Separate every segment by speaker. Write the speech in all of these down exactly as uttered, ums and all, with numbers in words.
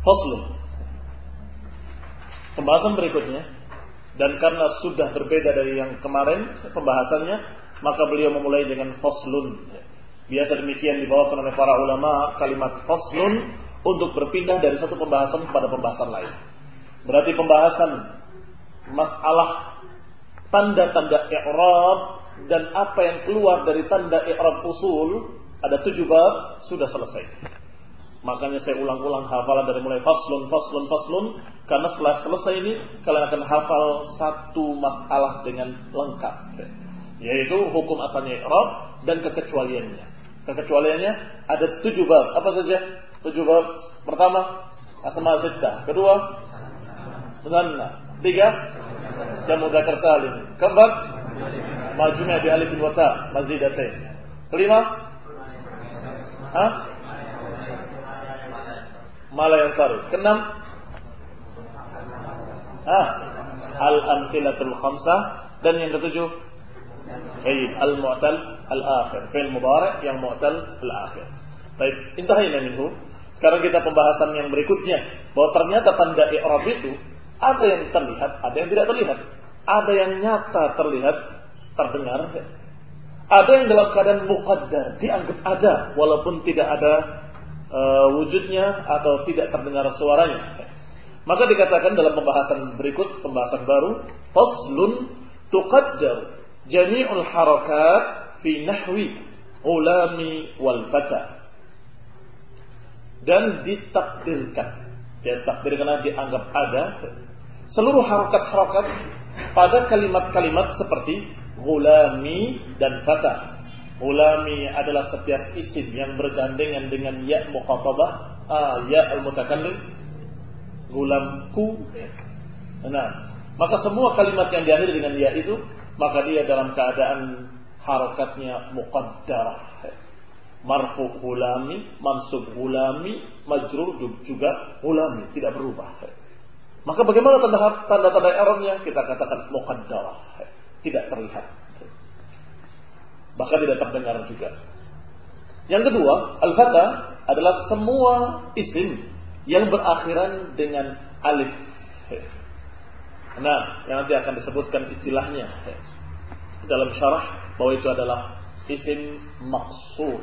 Speaker 1: Faslun. Pembahasan berikutnya, dan karena sudah berbeda dari yang kemarin pembahasannya, maka beliau memulai dengan faslun. Biasa demikian dibawakan oleh para ulama kalimat faslun untuk berpindah dari satu pembahasan kepada pembahasan lain. Berarti pembahasan masalah tanda-tanda i'rab dan apa yang keluar dari tanda i'rab usul, ada tujuh bab, sudah selesai. Makanya saya ulang-ulang hafalan dari mulai faslun, faslun, faslun, karena setelah selesai ini kalian akan hafal satu masalah dengan lengkap, yaitu hukum asalnya i'rab dan kekecualiannya. Kekecualiannya ada tujuh bab. Apa saja? Tujuh bab. Pertama, asma sittah. Kedua, dhanna. Tiga, jamu dzakar salim. Keempat, majmu' bi alif wa ta mazidatain. Kelima, ha? Mala yang sarif. Keenam, ah, al-amthilatul khamsah. Dan yang ketujuh, Baik, al-mu'tal al-akhir, fi'il mudhari' yang mu'tal al-akhir. Baik, intahina minhu. Sekarang kita pembahasan yang berikutnya, bahwa ternyata tanda i'rab itu ada yang terlihat, ada yang tidak terlihat. Ada yang nyata terlihat, terdengar. Ada yang dalam keadaan muqaddar, dianggap ada walaupun tidak ada uh, wujudnya atau tidak terdengar suaranya. Maka dikatakan dalam pembahasan berikut, pembahasan baru, faslun tuqaddar jami'ul harakat fi nahwi ulami wal fata. Dan ditakdirkan, ditakdirkan dianggap ada seluruh harakat-harakat pada kalimat-kalimat seperti gulami dan fata. Gulami adalah setiap isim yang bergandengan dengan ya muqatabah, ah, ya al-mutakallim, gulamku. Nah, maka semua kalimat yang diakhiri dengan ya itu, maka dia dalam keadaan harakatnya muqaddarah. Marfu gulami, mansub gulami, majrur juga gulami, tidak berubah. Maka bagaimana tanda-tanda i'rabnya? Kita katakan muqaddarah, tidak terlihat, bahkan tidak terdengar juga. Yang kedua, al-fata adalah semua isim yang berakhiran dengan alif. Nah, yang nanti akan disebutkan istilahnya dalam syarah, bahwa itu adalah isim maqsur.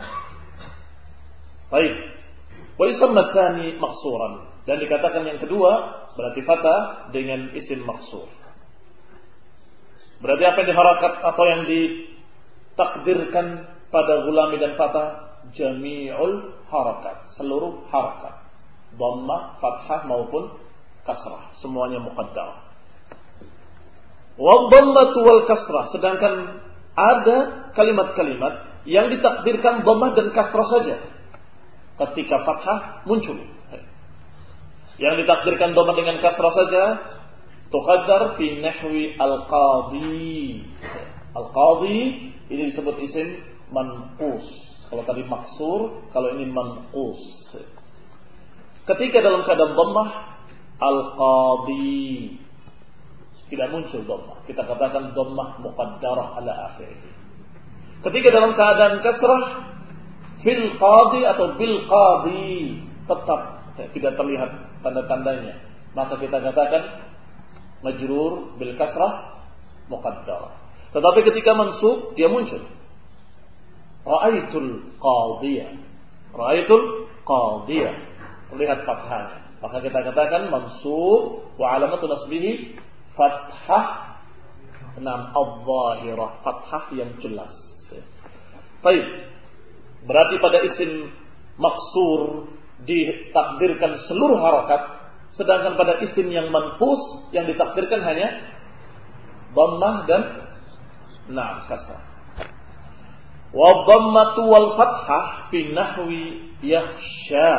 Speaker 1: Baik. Wa yusamma tsani maqsuran, dan dikatakan yang kedua berarti fata dengan isim maqsur. Berarti apa yang diharakat atau yang ditakdirkan pada gulami dan fata? Jami'ul harakat, seluruh harakat, dhammah, fathah maupun kasrah, semuanya muqaddarah. Wa dhammatu wal kasrah, sedangkan ada kalimat-kalimat yang ditakdirkan dhammah dan kasrah saja. Ketika fathah muncul. Yang ditakdirkan dhammah dengan kasrah saja, tuqaddar fi nahwi al-qadhi. Al-qadhi ini disebut isim manqus. Kalau tadi maksur, kalau ini manqus. Ketika dalam keadaan dhammah, al-qadhi, tidak muncul dhammah, kita katakan dhammah muqaddarah ala akhirih. Ketika dalam keadaan kasrah, fil qadhi atau bil qadhi, tetap tidak terlihat tanda-tandanya, maka kita katakan majrur bil kasrah muqaddarah. Tetapi ketika mansub, dia muncul. Ra'aitul qadhiyah, ra'aitul qadhiyah, terlihat fathahnya, maka kita katakan mansub wa alamatu nasbihi fathah, enam adh-dhahirah, fathah yang jelas. Baik. Berarti pada isim maksur ditakdirkan seluruh harakat, sedangkan pada isim yang manqus yang ditakdirkan hanya dhammah dan nah kasrah. Wa dhammatu wal fathah fi nahwi yakhsha.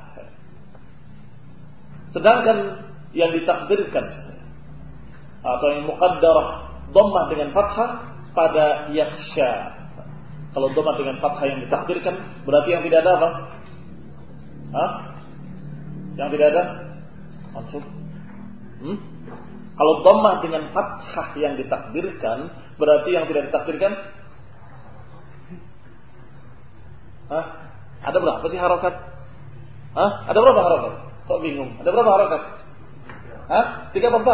Speaker 1: Sedangkan yang ditakdirkan atau yang muqaddarah dhammah dengan fathah pada yakhsha. Kalau dhammah dengan fathah yang ditakdirkan, berarti yang tidak ada apa? Hah? Yang tidak ada mansub. Hmm? Kalau dhammah dengan fathah yang ditakdirkan, berarti yang tidak ditakdirkan? Hah? Ada berapa sih harakat? Hah? Ada berapa harakat? Kok bingung? Ada berapa harokat? Hah? Tiga apa empat?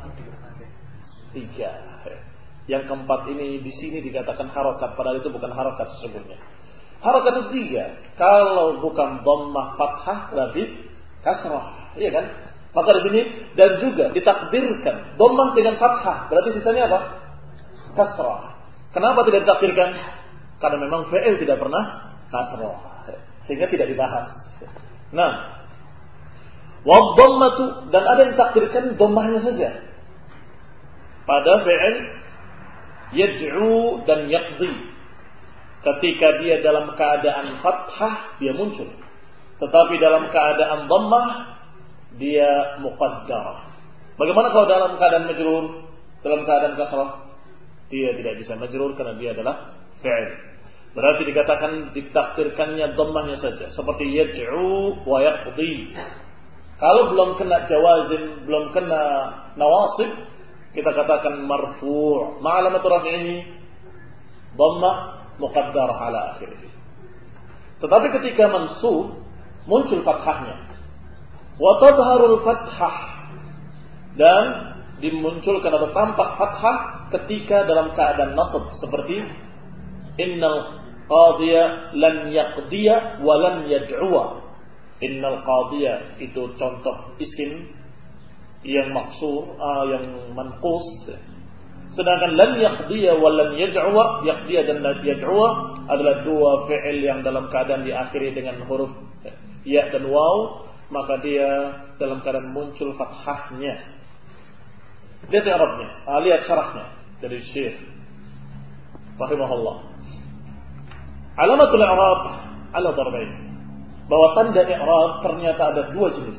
Speaker 1: Tiga. Yang keempat ini di sini dikatakan harokat, padahal itu bukan harokat sesungguhnya. Harokat itu tiga. Kalau bukan dhammah fathah berarti kasrah, iya kan? Maka di sini dan juga ditakdirkan dhammah dengan fathah, berarti sisanya apa? Kasrah. Kenapa tidak ditakdirkan? Karena memang fi'il tidak pernah kasrah, sehingga tidak dibahas. Nah, wa dhammatu, dan ada yang ditakdirkan dhammahnya saja pada fi'il yad'u dan yaqdi. Ketika dia dalam keadaan fathah, dia muncul. Tetapi dalam keadaan dhammah, dia muqaddarah. Bagaimana kalau dalam keadaan majrur? Dalam keadaan kasrah, dia tidak bisa majrur karena dia adalah fi'il. Berarti dikatakan ditakdirkannya dhammahnya saja. Seperti yad'u wa yaqdi. Kalau belum kena jawazim, belum kena nawasib, kita katakan marfu'. Ma'alamatu raf'ihi dhammah muqaddarah ala akhirih. Tetapi ketika mansub muncul fathahnya, wa tadharul fathah, dan dimunculkan atau tampak fathah ketika dalam keadaan nasab, seperti innal qadiya lan yaqdiya wa lan yad'uwa. Innal qadiya itu contoh isim yang maksur, uh, yang manqus. Sedangkan lan yaqdiya wa lan yad'uwa, yaqdiya dan lan yad'uwa adalah dua fi'il yang dalam keadaan diakhiri dengan huruf ya dan waw, maka dia dalam keadaan muncul fathahnya. Lihat i'rabnya, ah, lihat syarahnya dari Syekh rahimahullah. Alamatul i'rab ala darbain. Bahwa tanda i'rab ternyata ada dua jenis.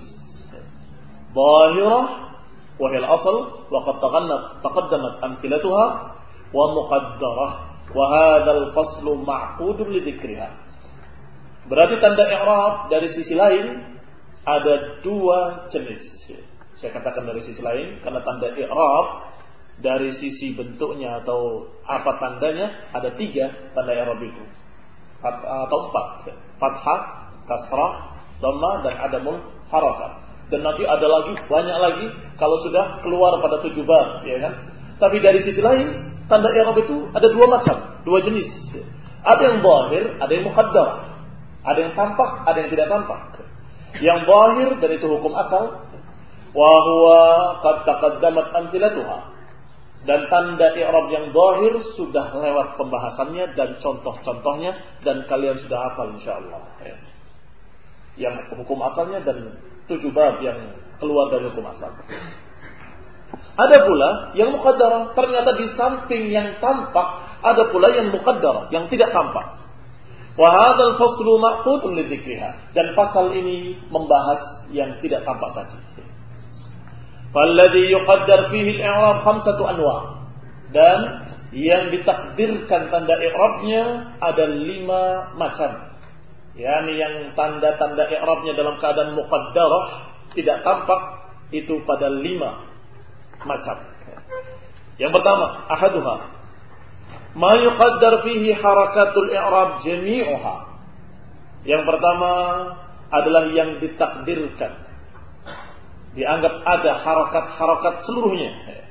Speaker 1: Zahirah وهي الأصل وقد تقدمت أمثلتها ومقدرة وهذا الفصل معقود لذكرها. Berarti tanda i'rab dari sisi lain ada dua jenis. Saya katakan dari sisi lain karena tanda i'rab dari sisi bentuknya atau apa tandanya ada tiga tanda i'rab itu atau empat: fathah, kasrah, dhammah, dan adamul harakat. Dan nanti ada lagi, banyak lagi kalau sudah keluar pada tujuh bab, ya kan? Tapi dari sisi lain, tanda i'rab itu ada dua macam, dua jenis. Ada yang zahir, ada yang muqaddar. Ada yang tampak, ada yang tidak tampak. Yang zahir dan itu hukum asal, wa huwa qad taqaddamat amthilatuha. Dan tanda i'rab yang zahir sudah lewat pembahasannya dan contoh-contohnya dan kalian sudah hafal insyaallah. Ya. Yang hukum asalnya dan tujuh bab yang keluar dari hukum asal. Ada pula yang muqaddarah, ternyata di samping yang tampak ada pula yang muqaddarah, yang tidak tampak. Wa hadzal faslu ma'qudun lidzikriha, dan pasal ini membahas yang tidak tampak tadi. Falladhi yuqaddar fihi al-i'rab khamsatu anwa', dan yang ditakdirkan tanda i'rabnya ada lima macam. yakni yang tanda-tanda i'rabnya dalam keadaan muqaddarah tidak tampak itu pada lima macam. Yang pertama, ahaduha ma yuqaddar fihi harakatul i'rab jami'uha. Yang pertama adalah yang ditakdirkan, dianggap ada harakat-harakat seluruhnya.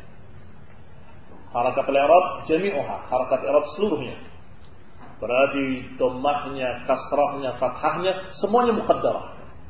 Speaker 1: Harakat i'rab jami'uha, harakat i'rab seluruhnya. Berarti dhammahnya, kasrahnya, fathahnya semuanya muqaddarah.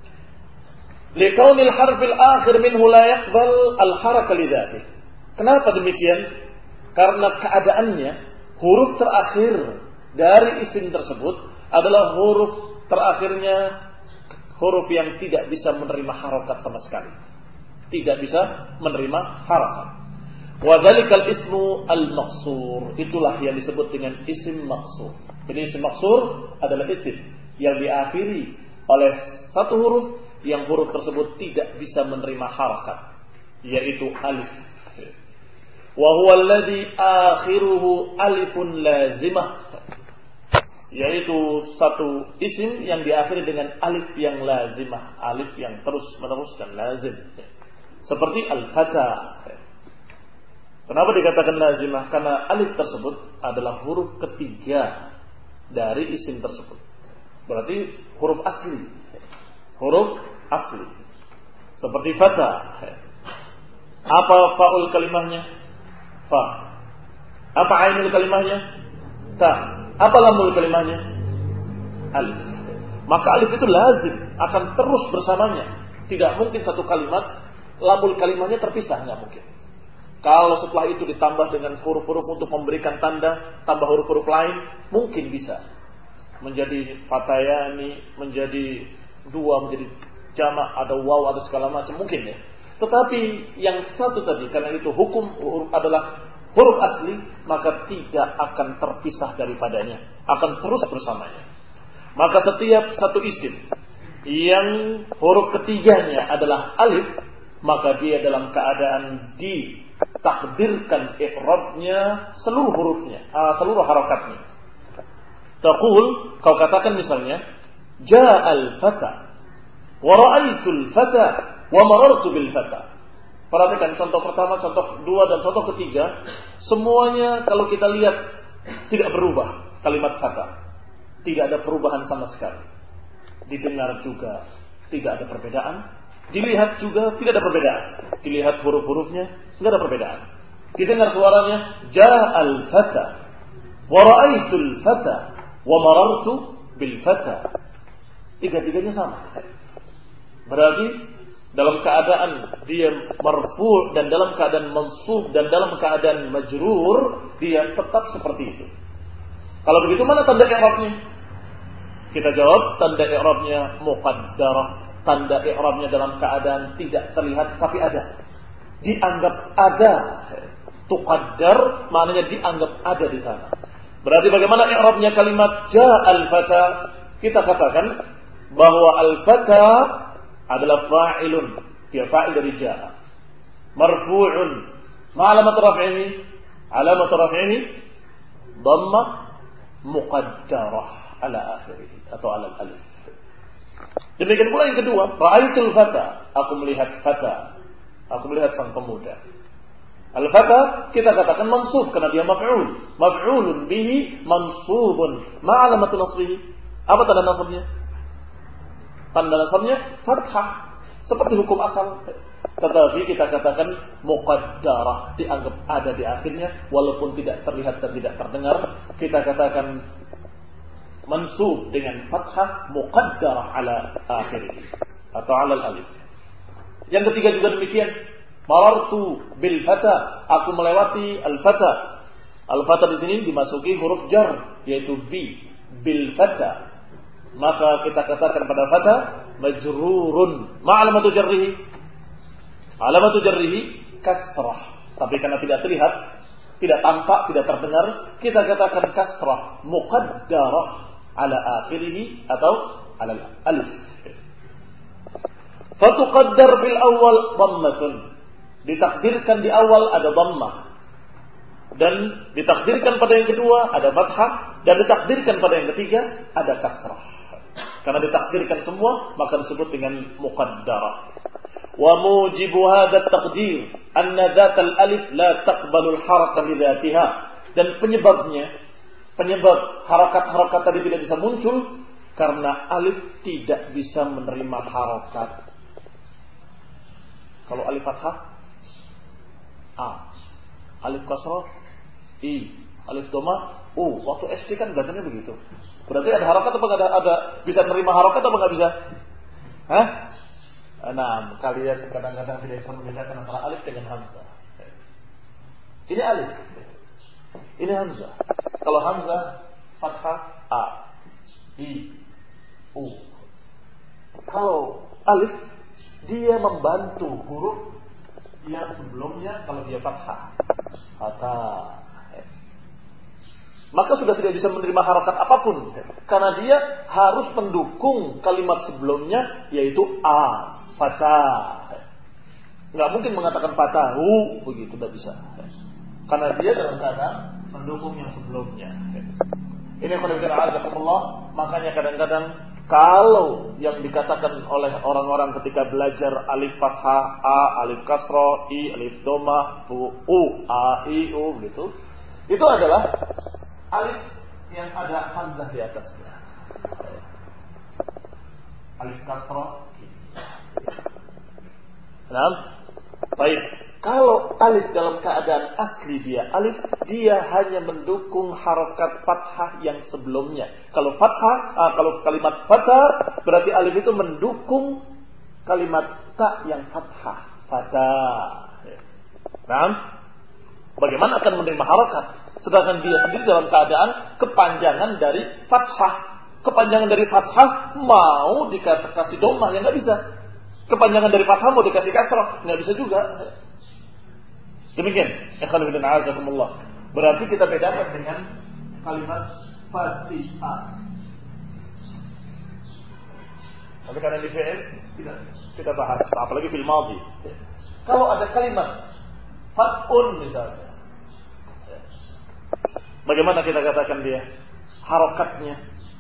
Speaker 1: Likaunil harfil akhir minhu la yaqbal al-haraka lidzatihi. Kenapa demikian? Karena keadaannya huruf terakhir dari isim tersebut adalah huruf terakhirnya huruf yang tidak bisa menerima harakat sama sekali. Tidak bisa menerima harakat. Wa dzalikal ismu al-maqsur. Itulah yang disebut dengan isim maqsur. Jadi isim maqsur adalah isim yang diakhiri oleh satu huruf yang huruf tersebut tidak bisa menerima harakat, yaitu alif. Wa huwa alladhi akhiruhu alifun lazimah, yaitu satu isim yang diakhiri dengan alif yang lazimah, alif yang terus menerus dan lazim. Seperti al-fata. Kenapa dikatakan lazimah? Karena alif tersebut adalah huruf ketiga dari isim tersebut. Berarti huruf asli. Huruf asli. Seperti fata. Apa faul kalimahnya? Fa. Apa ainul kalimahnya? Ta. Apa lamul kalimahnya? Alif. Maka alif itu lazim, akan terus bersamanya. Tidak mungkin satu kalimat lamul kalimahnya terpisah, nggak mungkin. Kalau setelah itu ditambah dengan huruf-huruf untuk memberikan tanda, tambah huruf-huruf lain, mungkin bisa menjadi fatayani, menjadi dua, menjadi jamak, ada waw, ada segala macam, mungkin ya. Tetapi yang satu tadi, karena itu hukum huruf adalah huruf asli, maka tidak akan terpisah daripadanya, akan terus bersamanya. Maka setiap satu isim yang huruf ketiganya adalah alif, maka dia dalam keadaan ditakdirkan i'rabnya seluruh hurufnya, uh, seluruh harakatnya. Taqul, kau katakan misalnya, ja'al fata wa ra'aitul fata wa marartu bil fata. Perhatikan contoh pertama, contoh dua dan contoh ketiga, semuanya kalau kita lihat tidak berubah kalimat fata. Tidak ada perubahan sama sekali. Didengar juga tidak ada perbedaan. Dilihat juga tidak ada perbedaan. Dilihat huruf-hurufnya tidak ada perbedaan. Didengar suaranya, ja'al fata wa ra'aitul fata wa marartu bil fata. Tiga-tiganya sama. Berarti dalam keadaan dia marfu' dan dalam keadaan mansub dan dalam keadaan majrur, dia tetap seperti itu. Kalau begitu mana tanda i'rabnya? Kita jawab, tanda i'rabnya muqaddarah. Tanda i'rabnya dalam keadaan tidak terlihat tapi ada. Dianggap ada. Tuqaddar maknanya dianggap ada di sana. Berarti bagaimana i'rabnya kalimat ja'al fata? Kita katakan bahwa al-fata adalah fa'ilun. Dia fa'il dari ja'a. Marfu'un. Ma alamat raf'ihi? Alamat raf'ihi dhamma muqaddarah ala akhirih atau ala alif. Demikian pula yang kedua, ra'aitul fata, aku melihat fata, aku melihat sang pemuda. Al-fata kita katakan mansub karena dia maf'ul, maf'ulun bihi mansubun. Ma alamatu nasbihi? Apa tanda nasabnya? Tanda nasabnya fathah, seperti hukum asal. Tetapi kita katakan muqaddarah, dianggap ada di akhirnya walaupun tidak terlihat dan tidak terdengar. Kita katakan mansub dengan fathah muqaddarah ala akhirih atau ala alif. Yang ketiga juga demikian, marartu bil fata, aku melewati al fata. Al fata di sini dimasuki huruf jar yaitu bi bil fata. Maka kita katakan pada fata majrurun. Ma alamatu jarrihi? Alamatu jarrihi kasrah. Tapi karena tidak terlihat, tidak tampak, tidak terdengar, kita katakan kasrah muqaddarah ala akhirih atau ala alif. Fatuqaddar bil awal dhammatun. Ditakdirkan di awal ada dhammah. Dan ditakdirkan pada yang kedua ada fathah. Dan ditakdirkan pada yang ketiga ada kasrah. Karena ditakdirkan semua maka disebut dengan muqaddarah. Wa mujibu hadha at-taqdir anna dhat al-alif la taqbalu al-haraka li dhatiha. Dan penyebabnya, penyebab harakat-harakat tadi tidak bisa muncul karena alif tidak bisa menerima harakat. Kalau alif fathah A, alif kasrah I, alif dhamma U. Waktu S D kan belajarnya begitu. Berarti ada harakat atau ada, ada bisa menerima harakat atau enggak bisa? Hah? Nah, kalian kadang-kadang tidak bisa membedakan antara alif dengan hamzah. Ini alif. Ini hamzah. Kalau hamzah fathah A, I, U. Kalau alif dia membantu huruf yang sebelumnya kalau dia fathah. Fata. Maka sudah tidak bisa menerima harakat apapun karena dia harus mendukung kalimat sebelumnya yaitu A, fata. Enggak mungkin mengatakan fatahu begitu, tidak bisa. Karena dia dalam keadaan mendukung yang sebelumnya. Ini qul makanya kadang-kadang kalau yang dikatakan oleh orang-orang ketika belajar alif fathah A, alif kasra I, alif dhamma U, U, A, I, U gitu, itu adalah alif yang ada hamzah di atasnya. Alif kasra Nah, baik. Kalau alif dalam keadaan asli dia alif, dia hanya mendukung harokat fathah yang sebelumnya. Kalau fathah, uh, kalau kalimat fathah, berarti alif itu mendukung kalimat ta yang fathah. Fathah. Nah, bagaimana akan menerima harokat? Sedangkan dia sendiri dalam keadaan kepanjangan dari fathah. Kepanjangan dari fathah mau dikasih domah, ya nggak bisa. Kepanjangan dari fathah mau dikasih kasrah, nggak bisa juga. Demikian, ikhwan fillah a'azakumullah. Berarti kita bedakan dengan kalimat Fatihah. Tapi karena di fi'il tidak kita bahas, apalagi fil madhi. Kalau ada kalimat fat'un misalnya, bagaimana kita katakan dia harokatnya?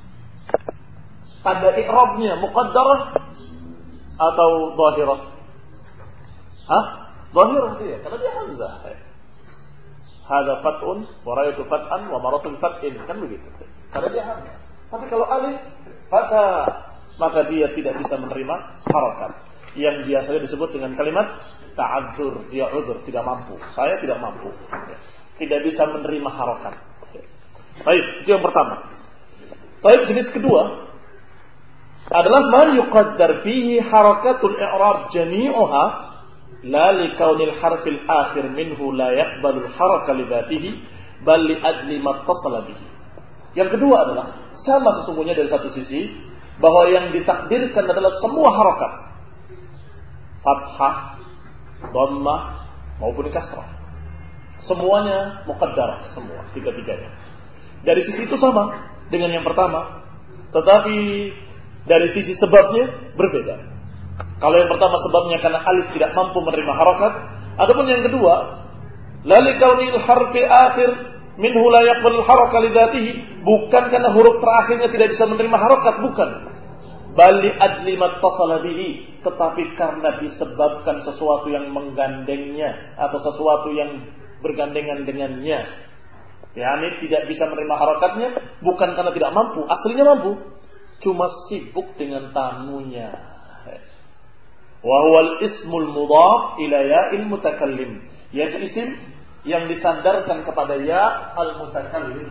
Speaker 1: Pada i'rabnya muqaddarah atau dhahirah? Hah? Dhahirah dia, karena dia hamzah. Hada fat'un wa ra'aytu fat'an wa maratu fat'in, kan begitu. Karena dia hamzah. Tapi kalau alif fatha, maka dia tidak bisa menerima harokat yang biasanya disebut dengan kalimat ta'adzur. Dia udzur, tidak mampu. Saya tidak mampu. Tidak bisa menerima harokat. Baik, itu yang pertama. Baik, jenis kedua adalah ma yuqaddar fihi harakatul i'rab jami'uha la li kaunil harfil akhir minhu la yaqbalu al-haraka li dzatihi bal li ajli ma ittasala bihi. Yang kedua adalah sama sesungguhnya dari satu sisi bahwa yang ditakdirkan adalah semua harakat, fathah, dhammah maupun kasrah, semuanya muqaddarah, semua tiga-tiganya. Dari sisi itu sama dengan yang pertama, tetapi dari sisi sebabnya berbeda. Kalau yang pertama sebabnya karena alif tidak mampu menerima harakat, adapun yang kedua, la li kaunil harfi akhir minhu la yaqbalu al-haraka li dzatihi, bukan karena huruf terakhirnya tidak bisa menerima harakat, bukan. Bali ajli mattasala bihi, tetapi karena disebabkan sesuatu yang menggandengnya atau sesuatu yang bergandengan dengannya. Yani tidak bisa menerima harakatnya bukan karena tidak mampu, aslinya mampu, cuma sibuk dengan tamunya. Wa huwal ismul mudhaf ila ya'il mutakallim, yaitu isim yang disandarkan kepada ya al-mutakallim.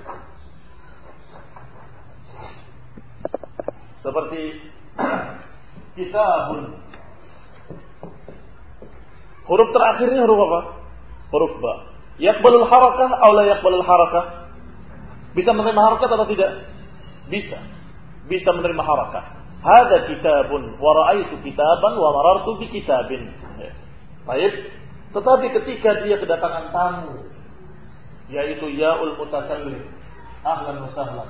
Speaker 1: Seperti kitabun. Huruf terakhirnya huruf apa? Huruf ba. Yaqbalul harakah atau la yaqbalul harakah? Bisa menerima harakat atau tidak? Bisa. Bisa menerima harakat. Hada kitabun wa ra'aitu kitaban wa marartu bi kitabin. Baik. Tetapi ketika dia kedatangan tamu, yaitu yaul mutakallim, ahlan wa sahlan,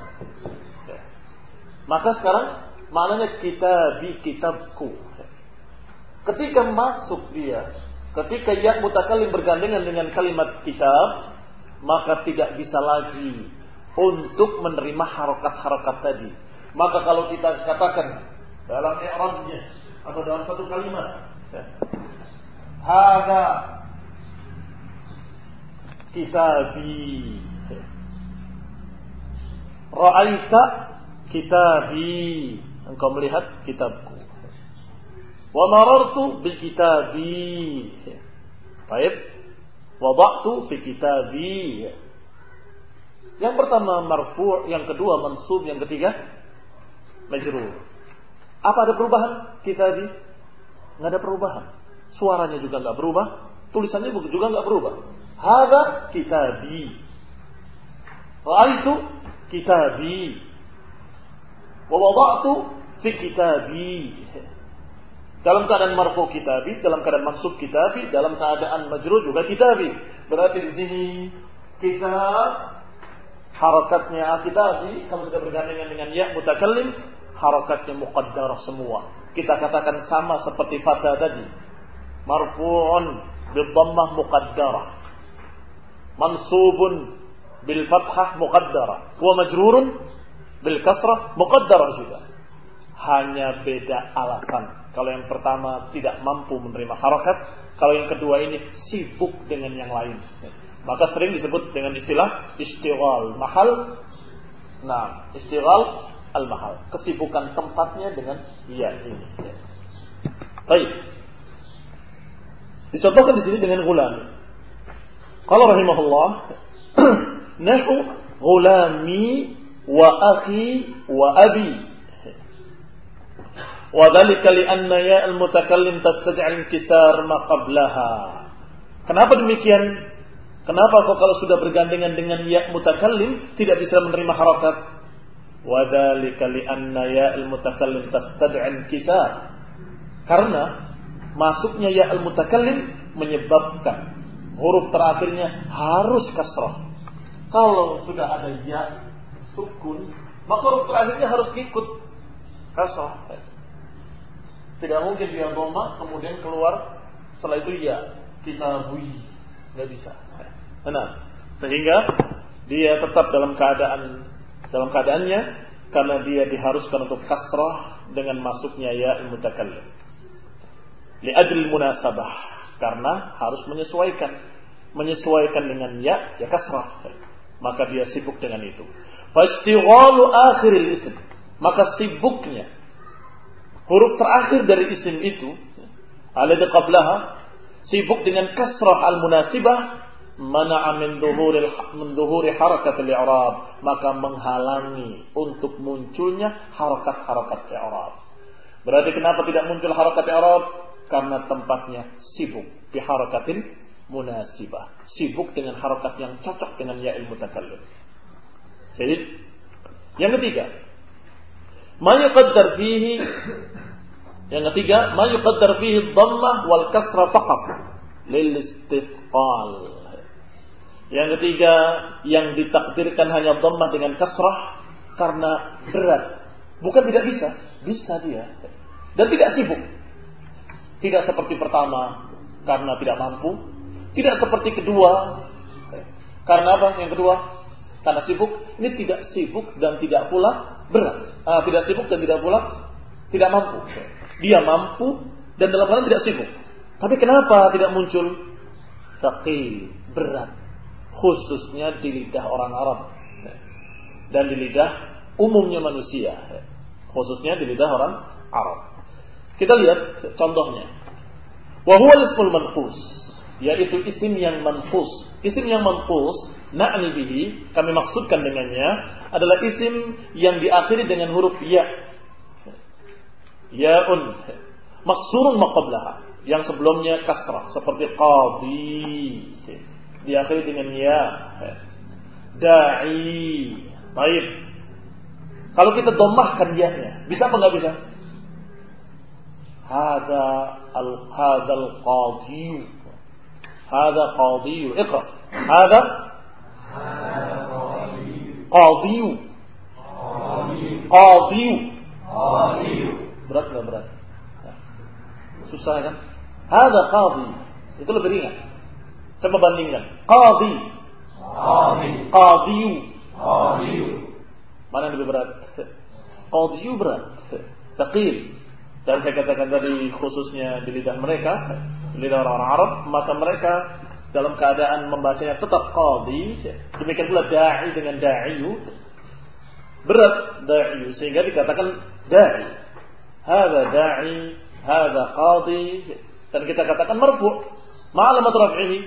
Speaker 1: maka sekarang maknanya kitabi, kitabku. Ketika masuk dia, ketika ya mutakallim bergandengan dengan kalimat kitab, maka tidak bisa lagi untuk menerima harokat-harokat tadi. Maka kalau kita katakan dalam i'rabnya atau dalam satu kalimat, hada kitabi, ra'aita kitabi, engkau melihat kitabku, wa marartu bi kitabi, baik, wada'tu fi kitabi. Yang pertama marfu', yang kedua mansub, yang ketiga majrur. Apa ada perubahan? Kitabi enggak ada perubahan. Suaranya juga enggak berubah, tulisannya juga enggak berubah. Hada kitabi, ra'aitu kitabi, wa wada'tu fi kitabi. Dalam keadaan marfu kitabi, dalam keadaan mansub kitabi, dalam keadaan majrur juga kitabi. Berarti di sini kitab harakatnya kitabi kalau sudah bergandengan dengan ya mutakallim, harakatnya muqaddarah semua. Kita katakan sama seperti fatha tadi. Marfu'un bil dhammah muqaddarah, mansubun bil fathah muqaddarah, wa majrurun bil kasrah muqaddarah juga. Hanya beda alasan. Kalau yang pertama tidak mampu menerima harakat, kalau yang kedua ini sibuk dengan yang lain. Maka sering disebut dengan istilah istighal mahal. Nah, istighal al-mahal, kesibukan tempatnya dengan ya ini. Baik. Dicontohkan di sini dengan gulam. Qala rahimahullah, nahu gulami wa akhi wa abi. Wa dzalika li anna ya al-mutakallim tastaj'al inkisar ma qablaha. Kenapa demikian? Kenapa kok kalau sudah bergandengan dengan ya mutakallim tidak bisa menerima harakat? Wa dzalika li anna ya al-mutakallim tastaj'al inkisar. Karena masuknya ya al-mutakallim menyebabkan huruf terakhirnya harus kasrah. Kalau sudah ada ya sukun, maka huruf terakhirnya harus ikut kasrah. Tidak mungkin dia dhamma kemudian keluar setelah itu ya kitabui, nggak bisa. Nah, sehingga dia tetap dalam keadaan dalam keadaannya karena dia diharuskan untuk kasrah dengan masuknya ya al-mutakallim. Li ajli munasabah, karena harus menyesuaikan menyesuaikan dengan ya ya kasrah. Maka dia sibuk dengan itu. Fastighalu akhiril ism, maka sibuknya huruf terakhir dari isim itu alladhi qablaha, sibuk dengan kasrah al-munasibah, mana'a min dhuhuril min dhuhuri harakatil i'rab, maka menghalangi untuk munculnya harakat-harakat i'rab. Berarti kenapa tidak muncul harakat i'rab? Karena tempatnya sibuk bi harakatin munasibah, sibuk dengan harakat yang cocok dengan ya'il mutakallim. Jadi yang ketiga, ma yuqaddar fihi, yang ketiga ma yuqaddar fihi dhammah wal kasra faqat lil istifqal. Yang ketiga, yang ditakdirkan hanya dhammah dengan kasrah karena berat. Bukan tidak bisa, bisa dia. Dan tidak sibuk. Tidak seperti pertama karena tidak mampu, tidak seperti kedua karena apa? Yang kedua karena sibuk. Ini tidak sibuk dan tidak pula berat. Ah, tidak sibuk dan tidak pula tidak mampu. Dia mampu dan dalam keadaan tidak sibuk. Tapi kenapa tidak muncul? Thaqil, berat. Khususnya di lidah orang Arab dan di lidah umumnya manusia, khususnya di lidah orang Arab. Kita lihat contohnya. Wa huwa al-ismul manqus, yaitu isim yang manqus. Isim yang manqus, na'ni bihi, kami maksudkan dengannya adalah isim yang diakhiri dengan huruf ya. Ya'un maksurun ma qablaha, yang sebelumnya kasrah, seperti qadi, diakhiri dengan ya. Da'i. Baik. Kalau kita dhammahkan ya-nya, bisa apa enggak bisa? Hada al hadal qadi. Hada qadi. Iqra. Hada qadi. Qadi. Qadi. Berat enggak berat? Susah kan? Hada qadi. Itu lebih ringan. Coba bandingkan. Qadi. Qadi. Qadiyu. Qadiyu. Mana yang lebih berat? Qadiyu berat. Thaqil. Dan saya katakan tadi khususnya di lidah mereka, di lidah orang Arab, maka mereka dalam keadaan membacanya tetap qadi. Demikian pula da'i dengan da'iyu. Berat da'iyu sehingga dikatakan da'i. Hadza da'i, hadza qadi. Dan kita katakan marfu'. Ma'alamat raf'ihi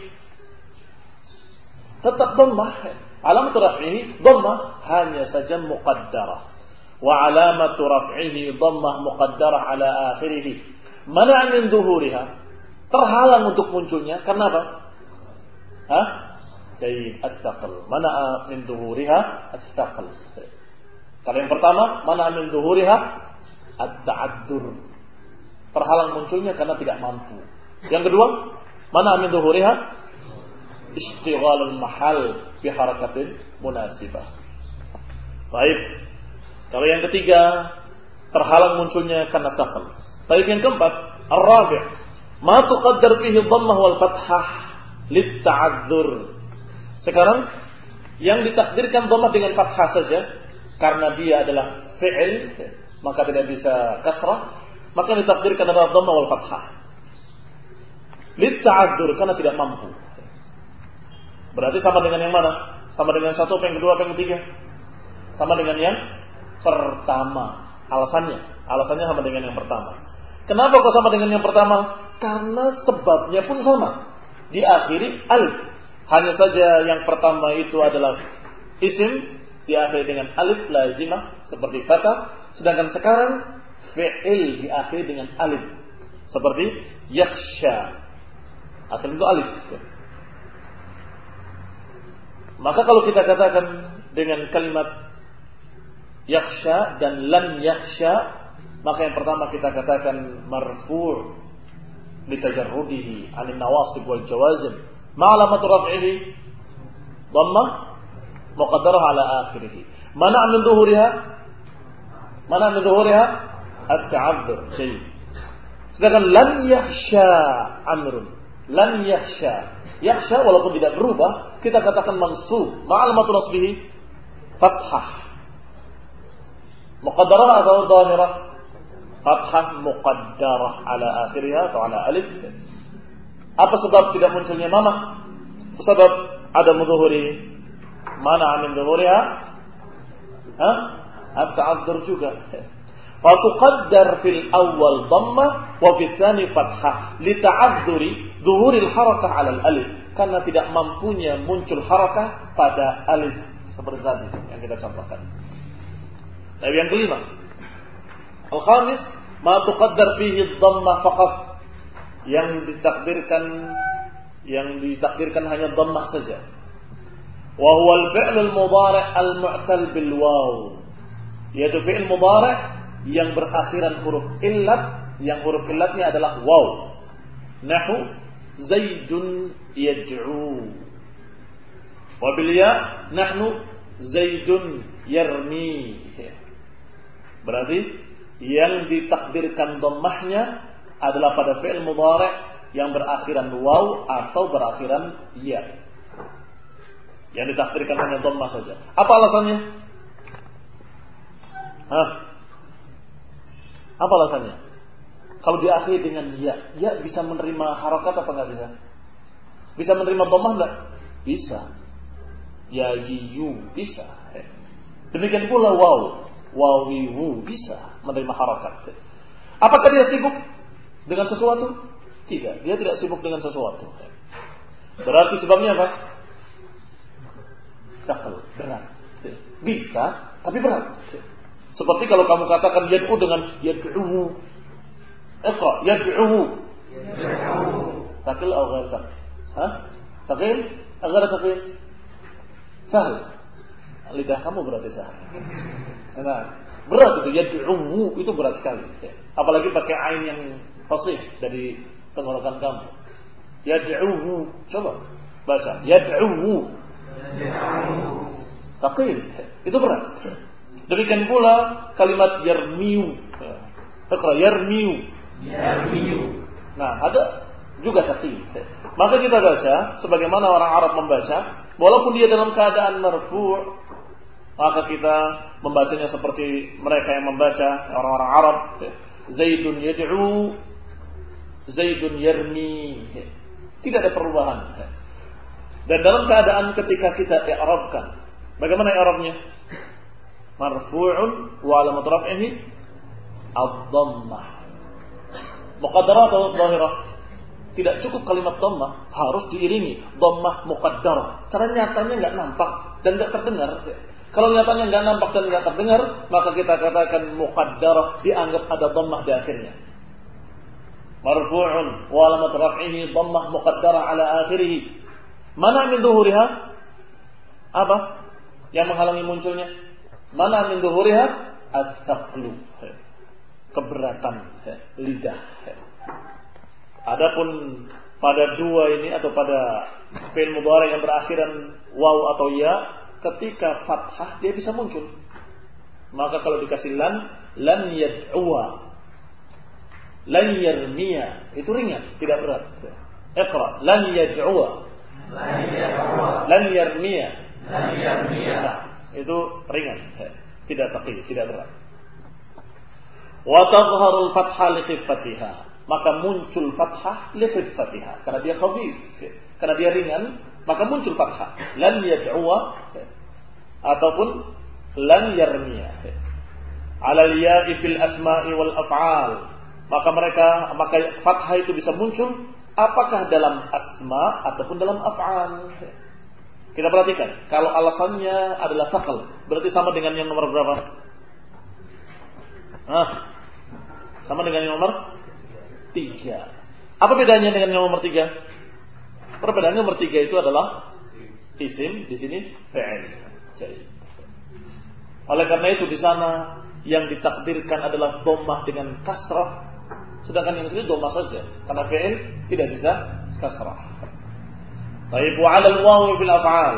Speaker 1: tetap dhammah. Alamat raf'ihi dhammah, hanya saja muqaddarah. Wa alamatu raf'ihi dhammah muqaddarah ala akhirih. Mana min dhuhuriha, terhalang untuk munculnya karena apa? Hah? Jayyid, at-taqal. Mana min dhuhuriha at-taqal. Kalau yang pertama, mana min dhuhuriha at-ta'addur. Terhalang munculnya karena tidak mampu. Yang kedua, mana min dhuhuriha istighalul mahal bi harakatin munasibah. Baik. Kalau yang ketiga, terhalang munculnya karena saqal. Baik, yang keempat, ar-rabi', ma tuqaddar fihi dhammah wal fathah lit ta'adzur. Sekarang yang ditakdirkan dhammah dengan fathah saja karena dia adalah fi'il, maka tidak bisa kasrah, maka ditakdirkan adalah dhammah wal fathah. Lit ta'adzur, karena tidak mampu. Berarti sama dengan yang mana? Sama dengan satu, apa yang kedua, apa yang ketiga? Sama dengan yang pertama. Alasannya, alasannya sama dengan yang pertama. Kenapa kok sama dengan yang pertama? karena sebabnya pun sama. Diakhiri alif. Hanya saja yang pertama itu adalah isim diakhiri dengan alif lazimah seperti fatah, sedangkan sekarang fi'il diakhiri dengan alif seperti yakhsha. Akhirnya itu alif. Maka kalau kita katakan dengan kalimat yakhsha dan lan yakhsha, maka yang pertama kita katakan marfu' litajarrudihi 'anil nawasib wal jawazim. Ma'alamat raf'ihi dhammah muqaddarah 'ala akhirih. Mana min dhuhuriha? Mana min dhuhuriha? At-ta'adzur syai'. Sedangkan lan yakhsha amrun. Lan yakhsha. Yakhsha walaupun tidak berubah, kita katakan mansub. Ma'alamat nasbihi fathah. Muqaddarah atau dhahirah? Fathah muqaddarah 'ala akhirih atau 'ala alif. Apa sebab tidak munculnya mana? Sebab ada mudzuhuri. Mana min dhuhuriha? Ha? At-ta'adzur juga. Fa tuqaddar fil awwal dhammah wa fil tsani fathah li ta'adzuri dhuhuril harakah 'ala al-alif. Karena tidak mampunya muncul harakah pada alif seperti tadi yang kita contohkan. Nah, yang kelima. Al-khamis ma tuqaddar fihi dhammah faqat. Yang ditakdirkan yang ditakdirkan hanya dhammah saja. Wa huwa al-fi'l al-mudhari' al-mu'tal bil waw. Yaitu fi'il mudhari' yang berakhiran huruf illat, yang huruf illatnya adalah waw. Nahu Zaidun yad'u. Wa bil ya nahnu Zaidun yarmi. Berarti yang ditakdirkan dhammahnya adalah pada fi'il mudhari' yang berakhiran waw atau berakhiran ya. Yang ditakdirkan hanya dhammah saja. Apa alasannya? Hah? Apa alasannya? Kalau diakhiri dengan ya, ya bisa menerima harakat apa enggak bisa? Bisa menerima dhammah enggak? Bisa. Ya yu bisa. Demikian pula waw, wawiwu bisa menerima harakat. Apakah dia sibuk dengan sesuatu? Tidak, dia tidak sibuk dengan sesuatu. Berarti sebabnya apa? Sakal, berat. Bisa, tapi berat. Seperti kalau kamu katakan yad'u dengan yad'u. Iqra, yad'u. Takil atau ghair takil? Hah? Takil? Agar takil? Sahal. Lidah kamu berarti sahal. Nah, berat itu yad'u itu berat sekali. Apalagi pakai ain yang fasih dari tenggorokan kamu. Yad'u. Coba baca. Yad'u. Takil. Itu berat. Demikian pula kalimat yarmiu. Iqra yarmiu. Yarmiu. Nah, ada juga takil. Maka kita baca sebagaimana orang Arab membaca, walaupun dia dalam keadaan marfu', maka kita membacanya seperti mereka yang membaca, orang-orang Arab. Zaidun yad'u, Zaidun yarmi. Tidak ada perubahan. Dan dalam keadaan ketika kita i'rabkan, bagaimana i'rabnya? Marfu'un wa alamat raf'ihi ad-dhammah. Muqaddarah atau dhahirah? Tidak cukup kalimat dhammah, harus diiringi dhammah muqaddarah. Karena nyatanya enggak nampak dan enggak terdengar. Kalau nyatanya enggak nampak dan enggak terdengar, maka kita katakan muqaddarah, dianggap ada dhammah di akhirnya. Marfu'un wa alamat raf'ihi dhammah muqaddarah ala akhirih. Mana min dhuhuriha? Apa yang menghalangi munculnya? Mana min dhuhuriha? As-saqlu. Keberatan lidah. Adapun pada dua ini atau pada fi'il mudhari yang berakhiran waw atau ya, ketika fathah dia bisa muncul. Maka kalau dikasih lan, lan yad'uwa, lan yarmiya, itu ringan, tidak berat. Iqra, lan yad'uwa, lan yarmiya, lan yarmiya. Nah, itu ringan, tidak thaqil, tidak berat. Wa tadhharul fathah li khiffatiha, maka muncul fathah li khiffatiha karena dia khafif, karena dia ringan, maka muncul fathah. Lan yad'uwa ataupun lan yarmiya. Ala al-ya'i fil asma'i wal af'al, Maka mereka maka fathah itu bisa muncul apakah dalam asma ataupun dalam af'al. Kita perhatikan, kalau alasannya adalah thaqal, berarti sama dengan yang nomor berapa? Hah? Sama dengan yang nomor tiga. Apa bedanya dengan yang nomor tiga? Perbedaannya nomor tiga itu adalah isim, di sini fi'il. Oleh karena itu di sana yang ditakdirkan adalah dhammah dengan kasrah, sedangkan yang sini dhammah saja, karena fi'il tidak bisa kasrah. Baik, wa 'ala al-waw fil af'al.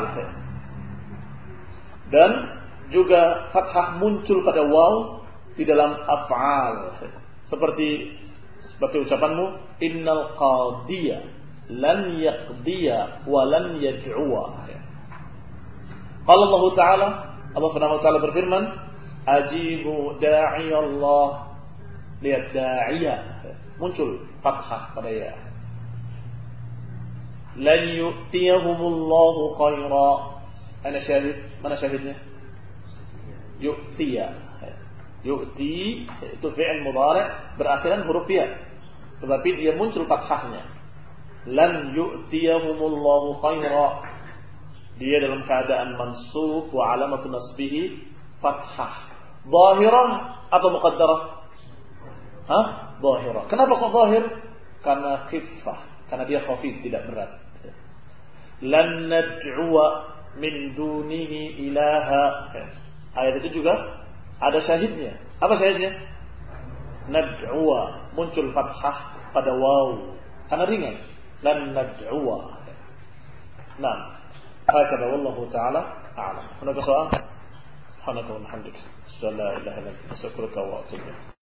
Speaker 1: Dan juga fathah muncul pada waw di dalam af'al. Seperti seperti ucapanmu, innal qadiya lan yaqdiya wa lan yad'uwa. Qala Allah Ta'ala, Allah Subhanahu wa taala berfirman, ajibu da'i Allah. Lihat da'iya muncul fathah pada ya. Lan yu'tiyahumullahu khaira. Ana syahid, mana syahidnya? Yu'tiya. Yu'ti itu fi'il mudhari' berakhiran huruf ya. Tetapi dia muncul fathahnya. Lan yu'tiyahumullahu khaira. Dia dalam keadaan mansub wa alamatu nasbihi fathah. Zahirah atau muqaddarah? Hah? Zahirah. Kenapa kok zahir? Karena khiffah, karena dia khafif, tidak berat. Lan nad'uwa min dunihi ilaha. Ayat itu juga ada syahidnya. Apa syahidnya? Nad'uwa, muncul fathah pada waw karena ringan. Lan nad'uwa. Nah, hakada wallahu ta'ala a'lam. Ada soal? Subhanaka wa bihamdika, asyhadu an la ilaha illa anta, astaghfiruka wa atubu ilaik.